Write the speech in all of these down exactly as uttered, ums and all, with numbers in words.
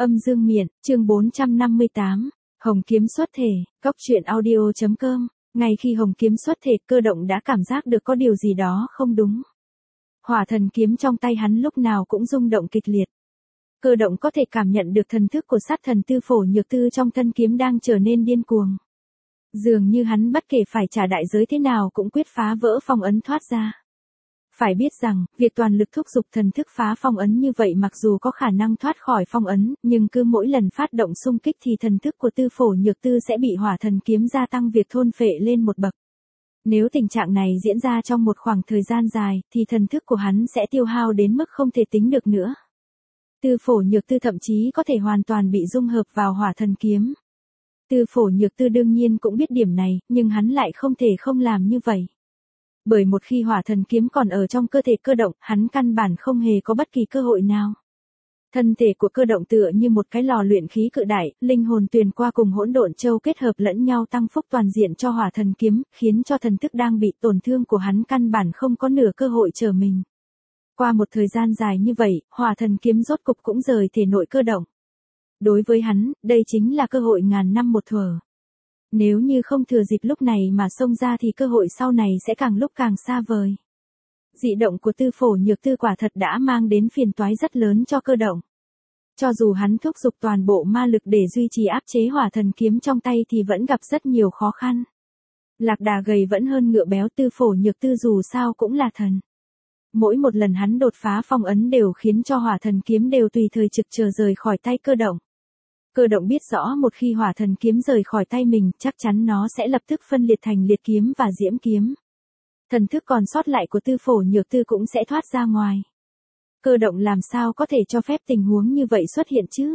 Âm dương miện, chương bốn trăm năm mươi tám, Hồng kiếm xuất thể, cốc truyện audio chấm com. Ngay khi hồng kiếm xuất thể, Cơ Động đã cảm giác được có điều gì đó không đúng. Hỏa thần kiếm trong tay hắn lúc nào cũng rung động kịch liệt. Cơ Động có thể cảm nhận được thần thức của sát thần Tư Phổ Nhược Tư trong thân kiếm đang trở nên điên cuồng. Dường như hắn bất kể phải trả đại giới thế nào cũng quyết phá vỡ phong ấn thoát ra. Phải biết rằng, việc toàn lực thúc giục thần thức phá phong ấn như vậy mặc dù có khả năng thoát khỏi phong ấn, nhưng cứ mỗi lần phát động xung kích thì thần thức của Tư Phổ Nhược Tư sẽ bị hỏa thần kiếm gia tăng việc thôn phệ lên một bậc. Nếu tình trạng này diễn ra trong một khoảng thời gian dài, thì thần thức của hắn sẽ tiêu hao đến mức không thể tính được nữa. Tư Phổ Nhược Tư thậm chí có thể hoàn toàn bị dung hợp vào hỏa thần kiếm. Tư Phổ Nhược Tư đương nhiên cũng biết điểm này, nhưng hắn lại không thể không làm như vậy. Bởi một khi hỏa thần kiếm còn ở trong cơ thể Cơ Động, hắn căn bản không hề có bất kỳ cơ hội nào. Thân thể của Cơ Động tựa như một cái lò luyện khí cự đại, linh hồn tuyền qua cùng hỗn độn châu kết hợp lẫn nhau tăng phúc toàn diện cho hỏa thần kiếm, khiến cho thần thức đang bị tổn thương của hắn căn bản không có nửa cơ hội trở mình. Qua một thời gian dài như vậy, hỏa thần kiếm rốt cục cũng rời thể nội Cơ Động. Đối với hắn, đây chính là cơ hội ngàn năm một thuở. Nếu như không thừa dịp lúc này mà xông ra thì cơ hội sau này sẽ càng lúc càng xa vời. Dị động của Tư Phổ Nhược Tư quả thật đã mang đến phiền toái rất lớn cho Cơ Động. Cho dù hắn thúc giục toàn bộ ma lực để duy trì áp chế hỏa thần kiếm trong tay thì vẫn gặp rất nhiều khó khăn. Lạc đà gầy vẫn hơn ngựa béo, Tư Phổ Nhược Tư dù sao cũng là thần. Mỗi một lần hắn đột phá phong ấn đều khiến cho hỏa thần kiếm đều tùy thời trực chờ rời khỏi tay Cơ Động. Cơ Động biết rõ một khi hỏa thần kiếm rời khỏi tay mình, chắc chắn nó sẽ lập tức phân liệt thành liệt kiếm và diễm kiếm. Thần thức còn sót lại của Tư Phổ Nhược Tư cũng sẽ thoát ra ngoài. Cơ Động làm sao có thể cho phép tình huống như vậy xuất hiện chứ?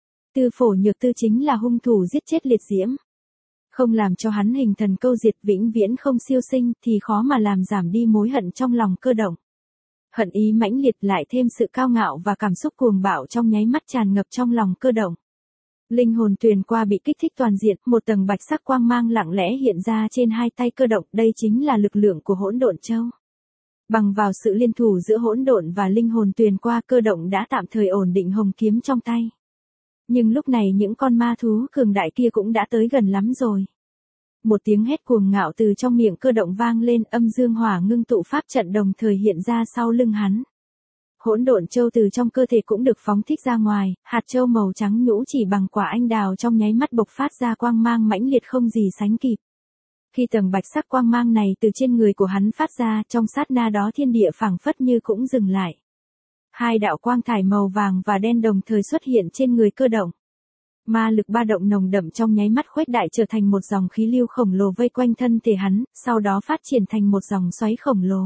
Tư Phổ Nhược Tư chính là hung thủ giết chết liệt diễm. Không làm cho hắn hình thần câu diệt vĩnh viễn không siêu sinh thì khó mà làm giảm đi mối hận trong lòng Cơ Động. Hận ý mãnh liệt lại thêm sự cao ngạo và cảm xúc cuồng bạo trong nháy mắt tràn ngập trong lòng Cơ Động. Linh hồn tuyền qua bị kích thích toàn diện, một tầng bạch sắc quang mang lặng lẽ hiện ra trên hai tay Cơ Động, đây chính là lực lượng của hỗn độn châu. Bằng vào sự liên thủ giữa hỗn độn và linh hồn tuyền qua, Cơ Động đã tạm thời ổn định hồng kiếm trong tay. Nhưng lúc này những con ma thú cường đại kia cũng đã tới gần lắm rồi. Một tiếng hét cuồng ngạo từ trong miệng Cơ Động vang lên, âm dương hỏa ngưng tụ pháp trận đồng thời hiện ra sau lưng hắn. Hỗn độn châu từ trong cơ thể cũng được phóng thích ra ngoài, hạt châu màu trắng nhũ chỉ bằng quả anh đào trong nháy mắt bộc phát ra quang mang mãnh liệt không gì sánh kịp. Khi tầng bạch sắc quang mang này từ trên người của hắn phát ra, trong sát na đó thiên địa phảng phất như cũng dừng lại. Hai đạo quang thải màu vàng và đen đồng thời xuất hiện trên người Cơ Động. Ma lực ba động nồng đậm trong nháy mắt khuếch đại trở thành một dòng khí lưu khổng lồ vây quanh thân thể hắn, sau đó phát triển thành một dòng xoáy khổng lồ.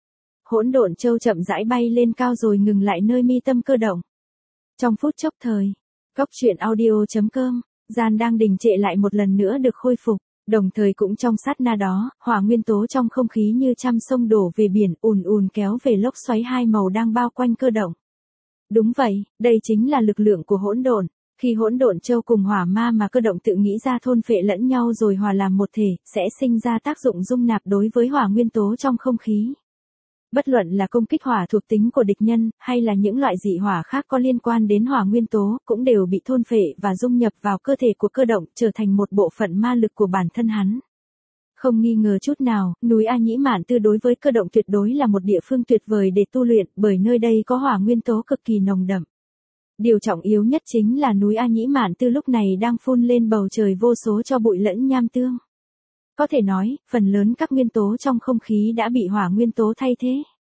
Hỗn độn châu chậm rãi bay lên cao rồi ngừng lại nơi mi tâm Cơ Động. Trong phút chốc thời, cốc truyện audio chấm com, gian đang đình trệ lại một lần nữa được khôi phục, đồng thời cũng trong sát na đó, hỏa nguyên tố trong không khí như trăm sông đổ về biển, ùn ùn kéo về lốc xoáy hai màu đang bao quanh Cơ Động. Đúng vậy, đây chính là lực lượng của hỗn độn. Khi hỗn độn châu cùng hỏa ma mà Cơ Động tự nghĩ ra thôn phệ lẫn nhau rồi hòa làm một thể, sẽ sinh ra tác dụng dung nạp đối với hỏa nguyên tố trong không khí. Bất luận là công kích hỏa thuộc tính của địch nhân, hay là những loại dị hỏa khác có liên quan đến hỏa nguyên tố, cũng đều bị thôn phệ và dung nhập vào cơ thể của Cơ Động, trở thành một bộ phận ma lực của bản thân hắn. Không nghi ngờ chút nào, núi A Nhĩ Mạn Tư đối với Cơ Động tuyệt đối là một địa phương tuyệt vời để tu luyện, bởi nơi đây có hỏa nguyên tố cực kỳ nồng đậm. Điều trọng yếu nhất chính là núi A Nhĩ Mạn Tư lúc này đang phun lên bầu trời vô số tro bụi lẫn nham tương. Có thể nói, phần lớn các nguyên tố trong không khí đã bị hỏa nguyên tố thay thế.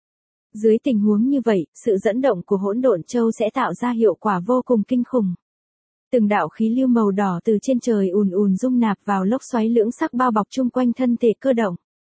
Dưới tình huống như vậy, sự dẫn động của hỗn độn châu sẽ tạo ra hiệu quả vô cùng kinh khủng. Từng đạo khí lưu màu đỏ từ trên trời ùn ùn dung nạp vào lốc xoáy lưỡng sắc bao bọc chung quanh thân thể Cơ Động.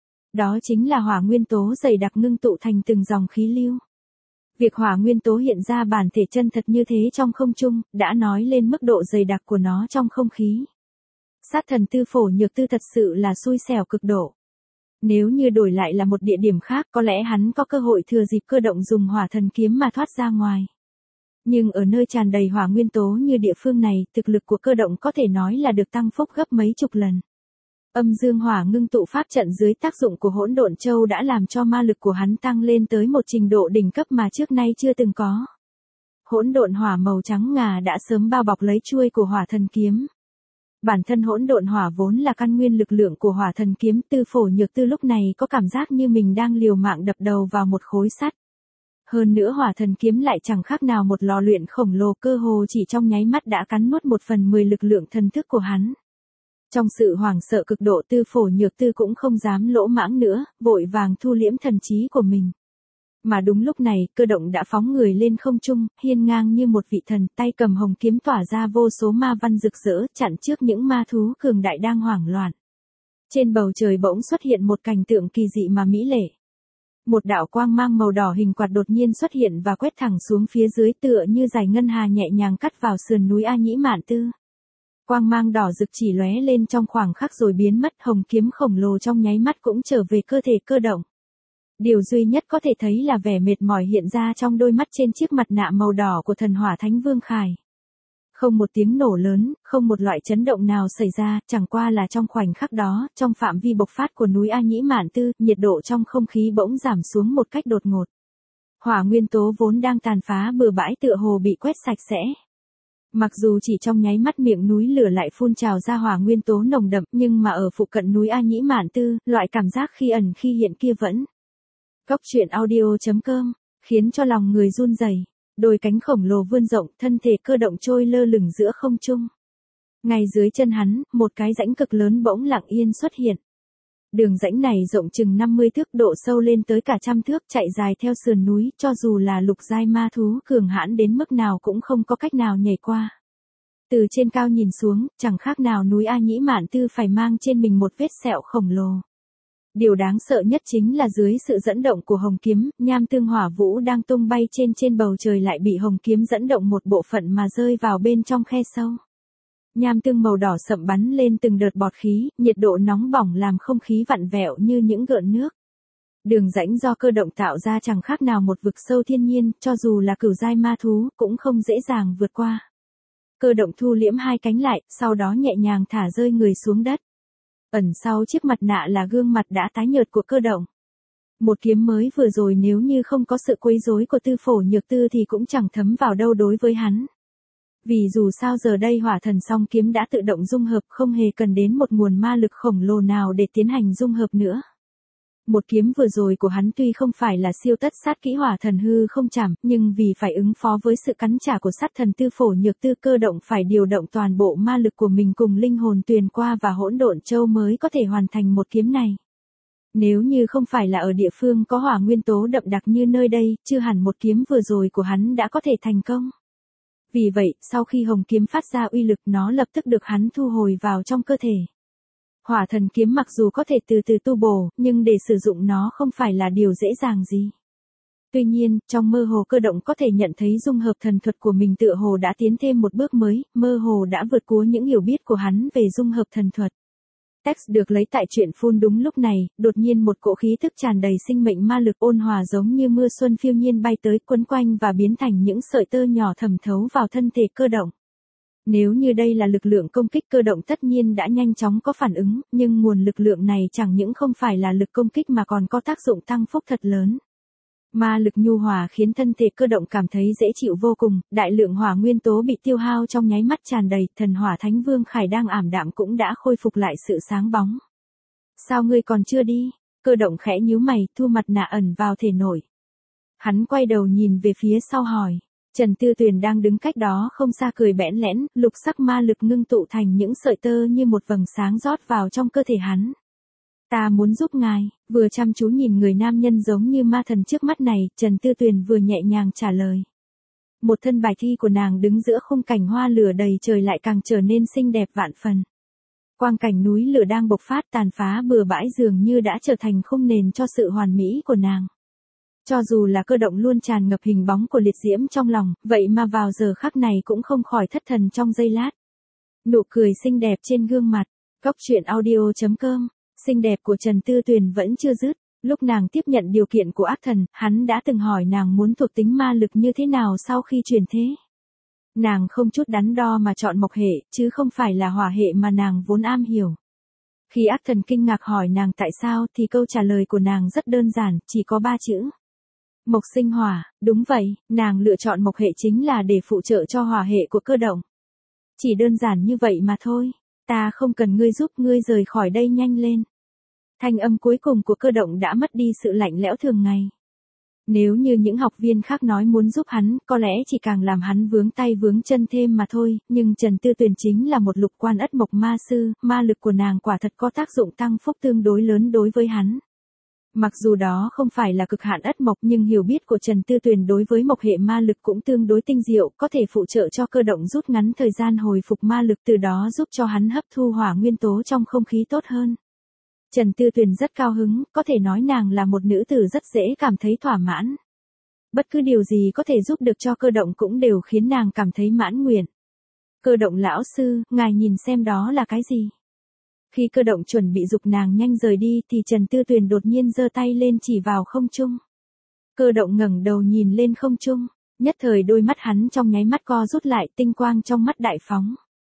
Đó chính là hỏa nguyên tố dày đặc ngưng tụ thành từng dòng khí lưu. Việc hỏa nguyên tố hiện ra bản thể chân thật như thế trong không trung, đã nói lên mức độ dày đặc của nó trong không khí. Sát thần Tư Phổ Nhược Tư thật sự là xui xẻo cực độ. Nếu như đổi lại là một địa điểm khác, có lẽ hắn có cơ hội thừa dịp Cơ Động dùng hỏa thần kiếm mà thoát ra ngoài. Nhưng ở nơi tràn đầy hỏa nguyên tố như địa phương này, thực lực của Cơ Động có thể nói là được tăng phúc gấp mấy chục lần. Âm dương hỏa ngưng tụ pháp trận dưới tác dụng của hỗn độn châu đã làm cho ma lực của hắn tăng lên tới một trình độ đỉnh cấp mà trước nay chưa từng có. Hỗn độn hỏa màu trắng ngà đã sớm bao bọc lấy chuôi của hỏa thần kiếm. Bản thân hỗn độn hỏa vốn là căn nguyên lực lượng của hỏa thần kiếm, Tư Phổ Nhược Tư lúc này có cảm giác như mình đang liều mạng đập đầu vào một khối sắt. Hơn nữa hỏa thần kiếm lại chẳng khác nào một lò luyện khổng lồ, cơ hồ chỉ trong nháy mắt đã cắn nuốt một phần mười lực lượng thần thức của hắn. Trong sự hoảng sợ cực độ, Tư Phổ Nhược Tư cũng không dám lỗ mãng nữa, vội vàng thu liễm thần trí của mình. Mà đúng lúc này, Cơ Động đã phóng người lên không trung, hiên ngang như một vị thần, tay cầm hồng kiếm tỏa ra vô số ma văn rực rỡ, chặn trước những ma thú cường đại đang hoảng loạn. Trên bầu trời bỗng xuất hiện một cảnh tượng kỳ dị mà mỹ lệ. Một đạo quang mang màu đỏ hình quạt đột nhiên xuất hiện và quét thẳng xuống phía dưới, tựa như dải ngân hà nhẹ nhàng cắt vào sườn núi A Nhĩ Mạn Tư. Quang mang đỏ rực chỉ lóe lên trong khoảng khắc rồi biến mất, hồng kiếm khổng lồ trong nháy mắt cũng trở về cơ thể Cơ Động. Điều duy nhất có thể thấy là vẻ mệt mỏi hiện ra trong đôi mắt trên chiếc mặt nạ màu đỏ của thần hỏa thánh Vương Khải. Không một tiếng nổ lớn, không một loại chấn động nào xảy ra, chẳng qua là trong khoảnh khắc đó, trong phạm vi bộc phát của núi A Nhĩ Mạn Tư, nhiệt độ trong không khí bỗng giảm xuống một cách đột ngột. Hỏa nguyên tố vốn đang tàn phá bừa bãi tựa hồ bị quét sạch sẽ. Mặc dù chỉ trong nháy mắt miệng núi lửa lại phun trào ra hỏa nguyên tố nồng đậm, nhưng mà ở phụ cận núi A Nhĩ Mạn Tư, loại cảm giác khi ẩn khi hiện kia vẫn. Cốc truyện audio chấm com, khiến cho lòng người run rẩy. Đôi cánh khổng lồ vươn rộng, thân thể Cơ Động trôi lơ lửng giữa không trung. Ngay dưới chân hắn, một cái rãnh cực lớn bỗng lặng yên xuất hiện. Đường rãnh này rộng chừng năm mươi thước, độ sâu lên tới cả trăm thước, chạy dài theo sườn núi, cho dù là lục giai ma thú cường hãn đến mức nào cũng không có cách nào nhảy qua. Từ trên cao nhìn xuống, chẳng khác nào núi A Nhĩ Mạn Tư phải mang trên mình một vết sẹo khổng lồ. Điều đáng sợ nhất chính là dưới sự dẫn động của hồng kiếm, nham tương hỏa vũ đang tung bay trên trên bầu trời lại bị hồng kiếm dẫn động một bộ phận mà rơi vào bên trong khe sâu. Nham tương màu đỏ sậm bắn lên từng đợt bọt khí, nhiệt độ nóng bỏng làm không khí vặn vẹo như những gợn nước. Đường rãnh do Cơ Động tạo ra chẳng khác nào một vực sâu thiên nhiên, cho dù là cửu giai ma thú, cũng không dễ dàng vượt qua. Cơ Động thu liễm hai cánh lại, sau đó nhẹ nhàng thả rơi người xuống đất. Ẩn sau chiếc mặt nạ là gương mặt đã tái nhợt của Cơ Động. Một kiếm mới vừa rồi nếu như không có sự quấy rối của Tư Phổ Nhược Tư thì cũng chẳng thấm vào đâu đối với hắn. Vì dù sao giờ đây hỏa thần song kiếm đã tự động dung hợp, không hề cần đến một nguồn ma lực khổng lồ nào để tiến hành dung hợp nữa. Một kiếm vừa rồi của hắn tuy không phải là siêu tất sát kỹ hỏa thần hư không chảm, nhưng vì phải ứng phó với sự cắn trả của sát thần Tư Phổ Nhược Tư, Cơ Động phải điều động toàn bộ ma lực của mình cùng linh hồn tuyền qua và hỗn độn châu mới có thể hoàn thành một kiếm này. Nếu như không phải là ở địa phương có hỏa nguyên tố đậm đặc như nơi đây, chưa hẳn một kiếm vừa rồi của hắn đã có thể thành công. Vì vậy, sau khi hồng kiếm phát ra uy lực, nó lập tức được hắn thu hồi vào trong cơ thể. Hỏa thần kiếm mặc dù có thể từ từ tu bổ, nhưng để sử dụng nó không phải là điều dễ dàng gì. Tuy nhiên, trong mơ hồ Cơ Động có thể nhận thấy dung hợp thần thuật của mình tựa hồ đã tiến thêm một bước mới, mơ hồ đã vượt qua những hiểu biết của hắn về dung hợp thần thuật. Text được lấy tại truyện Phun. Đúng lúc này, đột nhiên một cỗ khí thức tràn đầy sinh mệnh ma lực ôn hòa giống như mưa xuân phiêu nhiên bay tới, quấn quanh và biến thành những sợi tơ nhỏ thẩm thấu vào thân thể Cơ Động. Nếu như đây là lực lượng công kích, Cơ Động tất nhiên đã nhanh chóng có phản ứng, nhưng nguồn lực lượng này chẳng những không phải là lực công kích mà còn có tác dụng tăng phúc thật lớn. Ma lực nhu hòa khiến thân thể Cơ Động cảm thấy dễ chịu vô cùng, đại lượng hỏa nguyên tố bị tiêu hao trong nháy mắt tràn đầy, thần hỏa thánh Vương Khải đang ảm đạm cũng đã khôi phục lại sự sáng bóng. Sao ngươi còn chưa đi? Cơ Động khẽ nhíu mày, thu mặt nạ ẩn vào thể nội. Hắn quay đầu nhìn về phía sau hỏi. Trần Tư Tuyền đang đứng cách đó không xa cười bẽn lẽn, lục sắc ma lực ngưng tụ thành những sợi tơ như một vầng sáng rót vào trong cơ thể hắn. Ta muốn giúp ngài, vừa chăm chú nhìn người nam nhân giống như ma thần trước mắt này, Trần Tư Tuyền vừa nhẹ nhàng trả lời. Một thân bài thi của nàng đứng giữa khung cảnh hoa lửa đầy trời lại càng trở nên xinh đẹp vạn phần. Quang cảnh núi lửa đang bộc phát tàn phá bừa bãi dường như đã trở thành khung nền cho sự hoàn mỹ của nàng. Cho dù là Cơ Động luôn tràn ngập hình bóng của liệt diễm trong lòng, vậy mà vào giờ khắc này cũng không khỏi thất thần trong giây lát. Nụ cười xinh đẹp trên gương mặt, cốc truyện audio chấm com, xinh đẹp của Trần Tư Tuyền vẫn chưa dứt. Lúc nàng tiếp nhận điều kiện của ác thần, hắn đã từng hỏi nàng muốn thuộc tính ma lực như thế nào sau khi chuyển thế. Nàng không chút đắn đo mà chọn mộc hệ, chứ không phải là hỏa hệ mà nàng vốn am hiểu. Khi ác thần kinh ngạc hỏi nàng tại sao thì câu trả lời của nàng rất đơn giản, chỉ có ba chữ. Mộc sinh hỏa, đúng vậy, nàng lựa chọn mộc hệ chính là để phụ trợ cho hỏa hệ của cơ động. Chỉ đơn giản như vậy mà thôi, ta không cần ngươi giúp, ngươi rời khỏi đây nhanh lên. Thanh âm cuối cùng của cơ động đã mất đi sự lạnh lẽo thường ngày. Nếu như những học viên khác nói muốn giúp hắn, có lẽ chỉ càng làm hắn vướng tay vướng chân thêm mà thôi, nhưng Trần Tư Tuyền chính là một lục quan ất mộc ma sư, ma lực của nàng quả thật có tác dụng tăng phúc tương đối lớn đối với hắn. Mặc dù đó không phải là cực hạn ất mộc nhưng hiểu biết của Trần Tư Tuyền đối với mộc hệ ma lực cũng tương đối tinh diệu, có thể phụ trợ cho cơ động rút ngắn thời gian hồi phục ma lực, từ đó giúp cho hắn hấp thu hỏa nguyên tố trong không khí tốt hơn. Trần Tư Tuyền rất cao hứng, có thể nói nàng là một nữ tử rất dễ cảm thấy thỏa mãn. Bất cứ điều gì có thể giúp được cho cơ động cũng đều khiến nàng cảm thấy mãn nguyện. Cơ động lão sư, ngài nhìn xem đó là cái gì? Khi cơ động chuẩn bị giục nàng nhanh rời đi thì Trần Tư Tuyền đột nhiên giơ tay lên chỉ vào không trung. Cơ động ngẩng đầu nhìn lên không trung, nhất thời đôi mắt hắn trong nháy mắt co rút lại, tinh quang trong mắt đại phóng.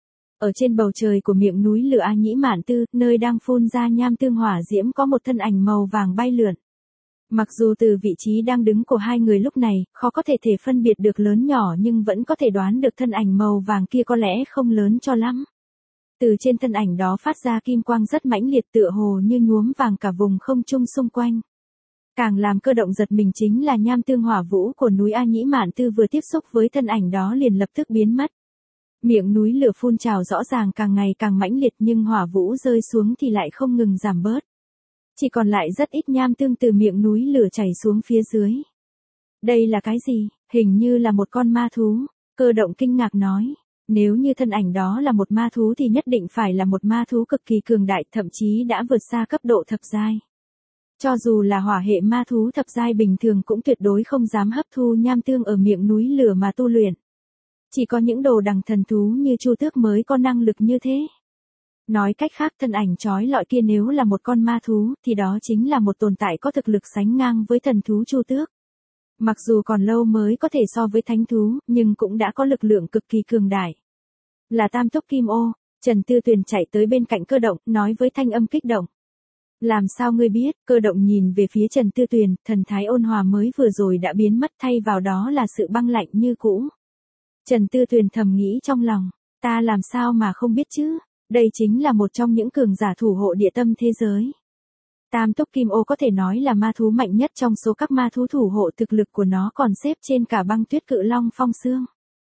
Ở trên bầu trời của miệng núi lửa A Nhĩ Mạn Tư, nơi đang phun ra nham tương hỏa diễm có một thân ảnh màu vàng bay lượn. Mặc dù từ vị trí đang đứng của hai người lúc này, khó có thể thể phân biệt được lớn nhỏ nhưng vẫn có thể đoán được thân ảnh màu vàng kia có lẽ không lớn cho lắm. Từ trên thân ảnh đó phát ra kim quang rất mãnh liệt, tựa hồ như nhuốm vàng cả vùng không trung xung quanh. Càng làm cơ động giật mình chính là nham tương hỏa vũ của núi A Nhĩ Mạn Tư vừa tiếp xúc với thân ảnh đó liền lập tức biến mất. Miệng núi lửa phun trào rõ ràng càng ngày càng mãnh liệt nhưng hỏa vũ rơi xuống thì lại không ngừng giảm bớt. Chỉ còn lại rất ít nham tương từ miệng núi lửa chảy xuống phía dưới. Đây là cái gì? Hình như là một con ma thú. Cơ động kinh ngạc nói. Nếu như thân ảnh đó là một ma thú thì nhất định phải là một ma thú cực kỳ cường đại, thậm chí đã vượt xa cấp độ thập giai. Cho dù là hỏa hệ ma thú thập giai bình thường cũng tuyệt đối không dám hấp thu nham tương ở miệng núi lửa mà tu luyện. Chỉ có những đồ đằng thần thú như Chu Tước mới có năng lực như thế. Nói cách khác, thân ảnh chói lọi kia nếu là một con ma thú thì đó chính là một tồn tại có thực lực sánh ngang với thần thú Chu Tước. Mặc dù còn lâu mới có thể so với thánh thú, nhưng cũng đã có lực lượng cực kỳ cường đại. Là Tam Túc Kim Ô. Trần Tư Tuyền chạy tới bên cạnh cơ động, nói với thanh âm kích động. Làm sao ngươi biết? Cơ động nhìn về phía Trần Tư Tuyền, thần thái ôn hòa mới vừa rồi đã biến mất, thay vào đó là sự băng lạnh như cũ. Trần Tư Tuyền thầm nghĩ trong lòng, ta làm sao mà không biết chứ, đây chính là một trong những cường giả thủ hộ địa tâm thế giới. Tam Túc Kim Ô có thể nói là ma thú mạnh nhất trong số các ma thú thủ hộ, thực lực của nó còn xếp trên cả băng tuyết cự long phong xương.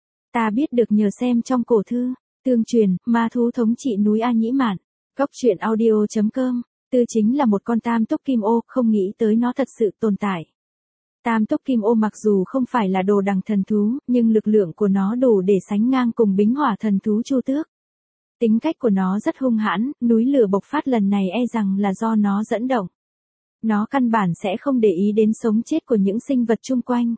Ta biết được nhờ xem trong cổ thư, tương truyền, ma thú thống trị núi A Nhĩ Mạn. Góc truyện audio chấm com, Tư chính là một con Tam Túc Kim Ô, không nghĩ tới nó thật sự tồn tại. Tam Túc Kim Ô mặc dù không phải là đồ đằng thần thú, nhưng lực lượng của nó đủ để sánh ngang cùng bính hỏa thần thú Chu Tước. Tính cách của nó rất hung hãn, núi lửa bộc phát lần này e rằng là do nó dẫn động. Nó căn bản sẽ không để ý đến sống chết của những sinh vật chung quanh.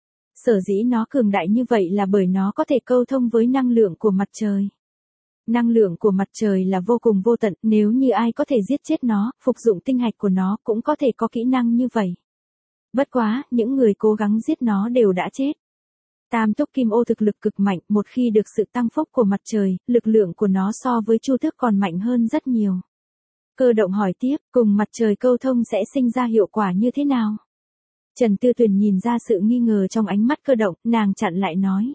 Sở dĩ nó cường đại như vậy là bởi nó có thể câu thông với năng lượng của mặt trời. Năng lượng của mặt trời là vô cùng vô tận, nếu như ai có thể giết chết nó, phục dụng tinh hạch của nó cũng có thể có kỹ năng như vậy. Bất quá, những người cố gắng giết nó đều đã chết. Tam Túc Kim Ô thực lực cực mạnh, một khi được sự tăng phúc của mặt trời, lực lượng của nó so với Chu Tước còn mạnh hơn rất nhiều. Cơ động hỏi tiếp, cùng mặt trời câu thông sẽ sinh ra hiệu quả như thế nào? Trần Tư Tuyền nhìn ra sự nghi ngờ trong ánh mắt cơ động, nàng chặn lại nói.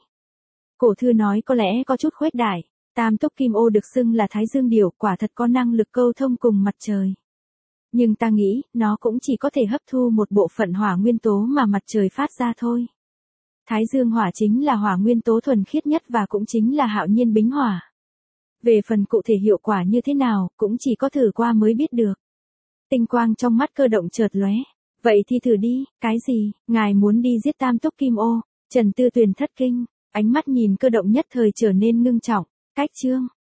Cổ thư nói có lẽ có chút khuếch đại, Tam Túc Kim Ô được xưng là Thái Dương Điểu, quả thật có năng lực câu thông cùng mặt trời. Nhưng ta nghĩ, nó cũng chỉ có thể hấp thu một bộ phận hỏa nguyên tố mà mặt trời phát ra thôi. Thái dương hỏa chính là hỏa nguyên tố thuần khiết nhất và cũng chính là hạo nhiên bính hỏa. Về phần cụ thể hiệu quả như thế nào, cũng chỉ có thử qua mới biết được. Tinh quang trong mắt cơ động chợt lóe. Vậy thì thử đi, cái gì, ngài muốn đi giết Tam Túc Kim Ô? Trần Tư Tuyền thất kinh, ánh mắt nhìn cơ động nhất thời trở nên ngưng trọng. Cách chương,